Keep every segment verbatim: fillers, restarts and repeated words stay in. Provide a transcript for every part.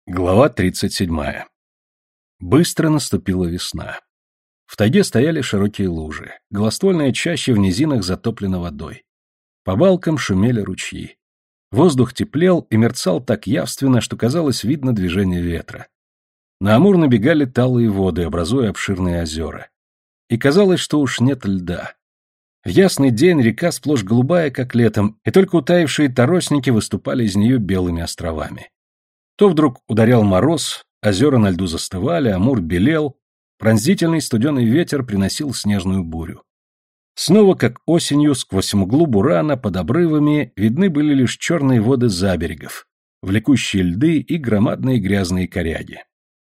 Глава тридцать седьмая. Быстро наступила весна. В тайге стояли широкие лужи, голоствольные чащи в низинах затоплены водой. По балкам шумели ручьи. Воздух теплел и мерцал так явственно, что казалось видно движение ветра. На Амур набегали талые воды, образуя обширные озера. И казалось, что уж нет льда. В ясный день река сплошь голубая, как летом, и только утаившие торочники выступали из нее белыми островами. То вдруг ударял мороз, озера на льду застывали, Амур белел, пронзительный студеный ветер приносил снежную бурю. Снова, как осенью, сквозь мглу бурана под обрывами видны были лишь черные воды заберегов, влекущие льды и громадные грязные коряги.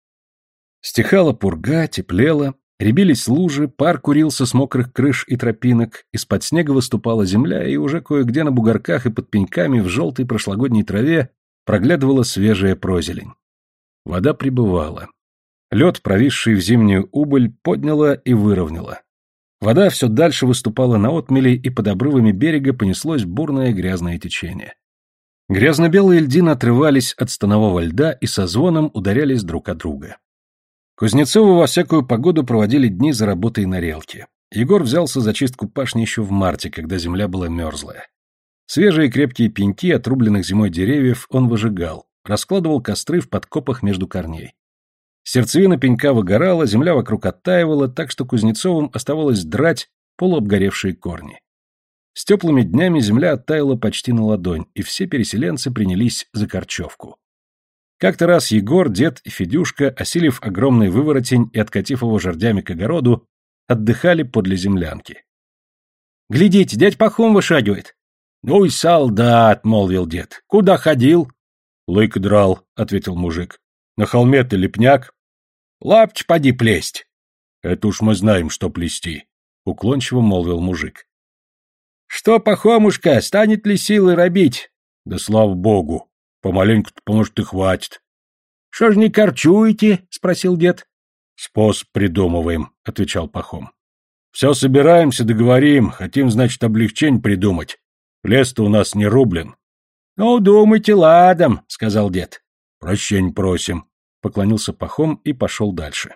Стихала пурга, теплело, рябились лужи, пар курился с мокрых крыш и тропинок, из-под снега выступала земля, и уже кое-где на бугорках и под пеньками в желтой прошлогодней траве проглядывала свежая прозелень. Вода прибывала. Лед, провисший в зимнюю убыль, подняла и выровняла. Вода все дальше выступала на отмели, и под обрывами берега понеслось бурное грязное течение. Грязно-белые льдины отрывались от станового льда и со звоном ударялись друг о друга. Кузнецовы во всякую погоду проводили дни за работой на релке. Егор взялся за чистку пашни еще в марте, когда земля была мерзлая. Свежие крепкие пеньки отрубленных зимой деревьев он выжигал, раскладывал костры в подкопах между корней. Сердцевина пенька выгорала, земля вокруг оттаивала, так что Кузнецовым оставалось драть полуобгоревшие корни. С теплыми днями земля оттаяла почти на ладонь, и все переселенцы принялись за корчевку. Как-то раз Егор, дед и Федюшка, осилив огромный выворотень и откатив его жердями к огороду, отдыхали подле землянки. — Глядите, дядь Пахом вышагивает. — Ну и солдат, — молвил дед. — Куда ходил? — Лык драл, — ответил мужик. — На холме-то лепняк. — Лапч поди плесть. — Это уж мы знаем, что плести, — уклончиво молвил мужик. — Что, Пахомушка, станет ли силы робить? — Да слава богу, помаленьку-то, может, и хватит. — Что ж не корчуете? — спросил дед. — Способ придумываем, — отвечал Пахом. — Все собираемся, договорим, хотим, значит, облегчень придумать. Лес-то у нас не рублен. — Ну, думайте ладом, — сказал дед. — Прощень просим, — поклонился Пахом и пошел дальше.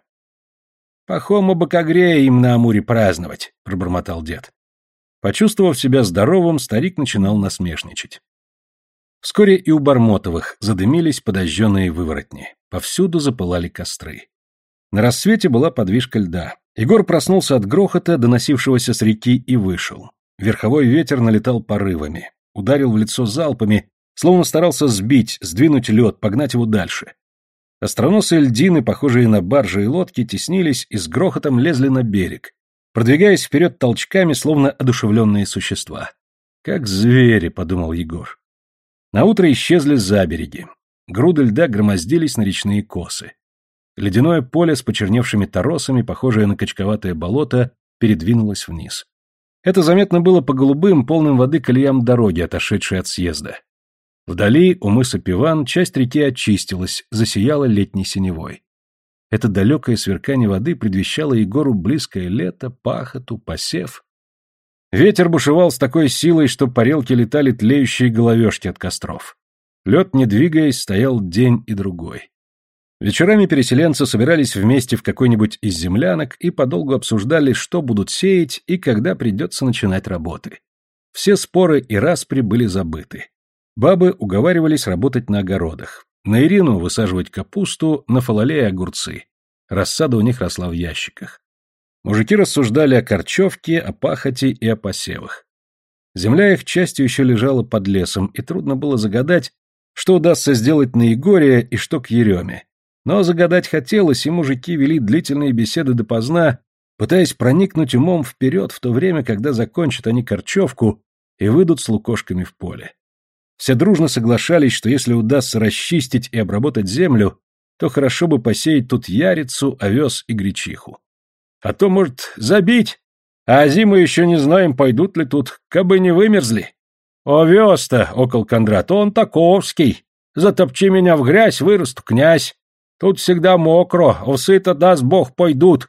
— Пахому бокогрея им на Амуре праздновать, — пробормотал дед. Почувствовав себя здоровым, старик начинал насмешничать. Вскоре и у Бармотовых задымились подожженные выворотни. Повсюду запылали костры. На рассвете была подвижка льда. Егор проснулся от грохота, доносившегося с реки, и вышел. Верховой ветер налетал порывами, ударил в лицо залпами, словно старался сбить, сдвинуть лед, погнать его дальше. Остроносые льдины, похожие на баржи и лодки, теснились и с грохотом лезли на берег, продвигаясь вперед толчками, словно одушевленные существа. «Как звери», — подумал Егор. Наутро исчезли забереги. Груды льда громоздились на речные косы. Ледяное поле с почерневшими торосами, похожее на качковатое болото, передвинулось вниз. Это заметно было по голубым, полным воды колеям дороги, отошедшей от съезда. Вдали, у мыса Пиван, часть реки очистилась, засияла летней синевой. Это далекое сверкание воды предвещало Егору близкое лето, пахоту, посев. Ветер бушевал с такой силой, что по релке летали тлеющие головешки от костров. Лед, не двигаясь, стоял день и другой. Вечерами переселенцы собирались вместе в какой-нибудь из землянок и подолгу обсуждали, что будут сеять и когда придется начинать работы. Все споры и распри были забыты. Бабы уговаривались работать на огородах. На Ирину высаживать капусту, на Фалалея огурцы. Рассада у них росла в ящиках. Мужики рассуждали о корчевке, о пахоте и о посевах. Земля их частью еще лежала под лесом, и трудно было загадать, что удастся сделать на Егоре и что к Ереме. Но загадать хотелось, и мужики вели длительные беседы допоздна, пытаясь проникнуть умом вперед в то время, когда закончат они корчевку и выйдут с лукошками в поле. Все дружно соглашались, что если удастся расчистить и обработать землю, то хорошо бы посеять тут ярицу, овес и гречиху. А то, может, забить, а зиму еще не знаем, пойдут ли тут, кабы не вымерзли. Овес-то, окол Кондрат, он таковский. Затопчи меня в грязь, вырасту князь. Тут всегда мокро, овсы-то, даст бог, пойдут.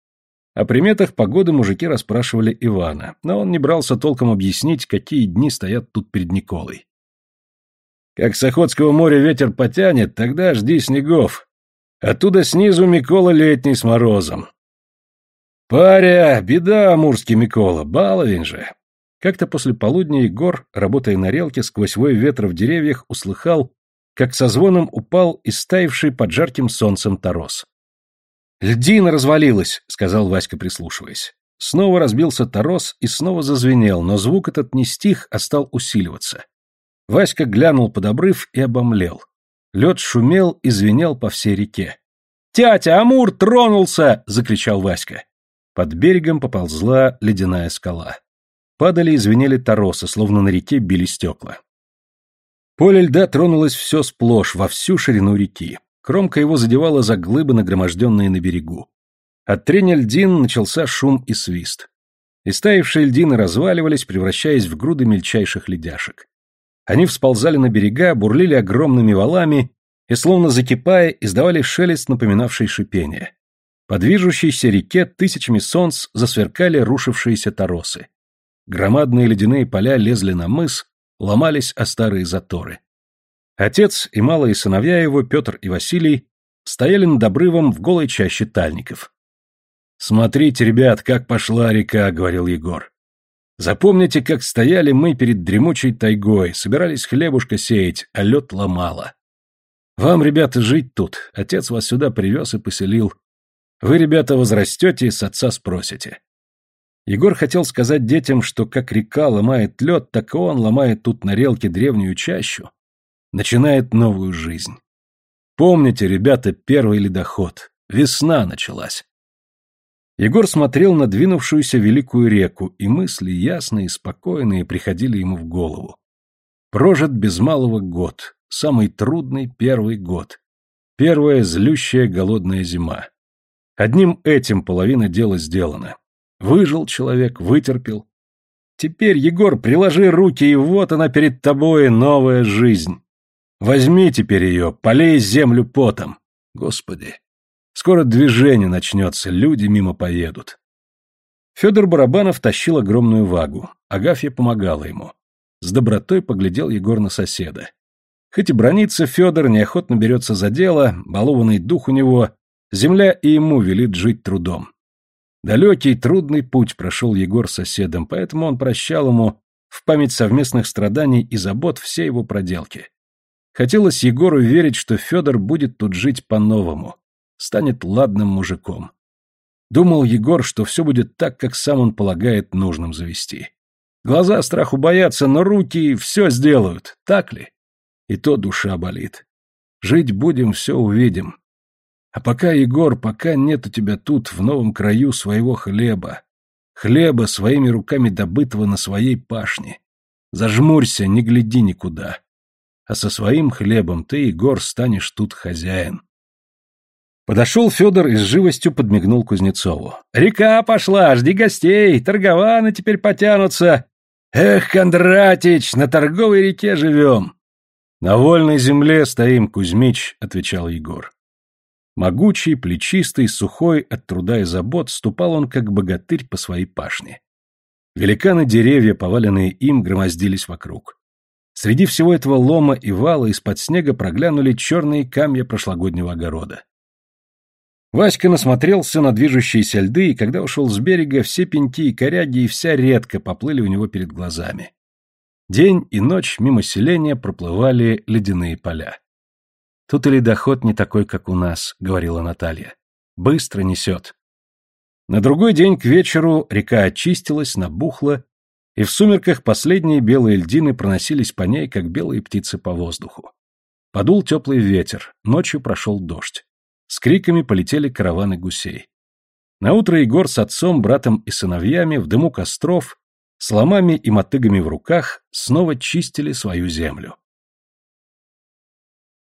О приметах погоды мужики расспрашивали Ивана, но он не брался толком объяснить, какие дни стоят тут перед Николой. Как с Охотского моря ветер потянет, тогда жди снегов. Оттуда снизу Микола летний с морозом. Паря, беда, амурский Микола, баловень же. Как-то после полудня Егор, работая на релке, сквозь вой ветра в деревьях, услыхал, как со звоном упал истаивший под жарким солнцем торос. «Льдина развалилась», — сказал Васька, прислушиваясь. Снова разбился торос и снова зазвенел, но звук этот не стих, а стал усиливаться. Васька глянул под обрыв и обомлел. Лед шумел и звенел по всей реке. «Тятя, Амур тронулся!» — закричал Васька. Под берегом поползла ледяная скала. Падали и звенели торосы, словно на реке били стекла. Поле льда тронулось все сплошь, во всю ширину реки. Кромка его задевала за глыбы, нагроможденные на берегу. От трения льдин начался шум и свист. Истаившие льдины разваливались, превращаясь в груды мельчайших ледяшек. Они всползали на берега, бурлили огромными валами и, словно закипая, издавали шелест, напоминавший шипение. По движущейся реке тысячами солнц засверкали рушившиеся торосы. Громадные ледяные поля лезли на мыс, ломались о старые заторы. Отец и малые сыновья его, Петр и Василий, стояли над обрывом в голой чаще тальников. «Смотрите, ребят, как пошла река», — говорил Егор. «Запомните, как стояли мы перед дремучей тайгой, собирались хлебушка сеять, а лед ломало. Вам, ребята, жить тут, отец вас сюда привез и поселил. Вы, ребята, возрастете и с отца спросите». Егор хотел сказать детям, что как река ломает лед, так и он ломает тут на релке древнюю чащу, начинает новую жизнь. Помните, ребята, первый ледоход. Весна началась. Егор смотрел на двинувшуюся великую реку, и мысли ясные и спокойные приходили ему в голову. Прожит без малого год, самый трудный первый год. Первая злющая голодная зима. Одним этим половина дела сделана. Выжил человек, вытерпел. Теперь, Егор, приложи руки, и вот она перед тобой, новая жизнь. Возьми теперь ее, полей землю потом. Господи, скоро движение начнется, люди мимо поедут. Федор Барабанов тащил огромную вагу. Агафья помогала ему. С добротой поглядел Егор на соседа. Хоть и бранится Федор, неохотно берется за дело, балованный дух у него, земля и ему велит жить трудом. Далекий, трудный путь прошел Егор с соседом, поэтому он прощал ему в память совместных страданий и забот все его проделки. Хотелось Егору верить, что Федор будет тут жить по-новому, станет ладным мужиком. Думал Егор, что все будет так, как сам он полагает нужным завести. Глаза страху боятся, но руки все сделают, так ли? И то душа болит. Жить будем, все увидим. А пока, Егор, пока нет у тебя тут, в новом краю, своего хлеба, хлеба, своими руками добытого на своей пашне, зажмурься, не гляди никуда. А со своим хлебом ты, Егор, станешь тут хозяин. Подошел Федор и с живостью подмигнул Кузнецову. «Река пошла, жди гостей, торгованы теперь потянутся. Эх, Кондратич, на торговой реке живем». «На вольной земле стоим, Кузьмич», — отвечал Егор. Могучий, плечистый, сухой от труда и забот, ступал он, как богатырь, по своей пашне. Великаны деревья, поваленные им, громоздились вокруг. Среди всего этого лома и вала из-под снега проглянули черные камни прошлогоднего огорода. Васька насмотрелся на движущиеся льды, и когда ушел с берега, все пеньки и коряги и вся редка поплыли у него перед глазами. День и ночь мимо селения проплывали ледяные поля. «Тут и ледоход не такой, как у нас», — говорила Наталья. «Быстро несет». На другой день к вечеру река очистилась, набухла, и в сумерках последние белые льдины проносились по ней, как белые птицы по воздуху. Подул теплый ветер, ночью прошел дождь. С криками полетели караваны гусей. Наутро Егор с отцом, братом и сыновьями в дыму костров, с ломами и мотыгами в руках снова чистили свою землю.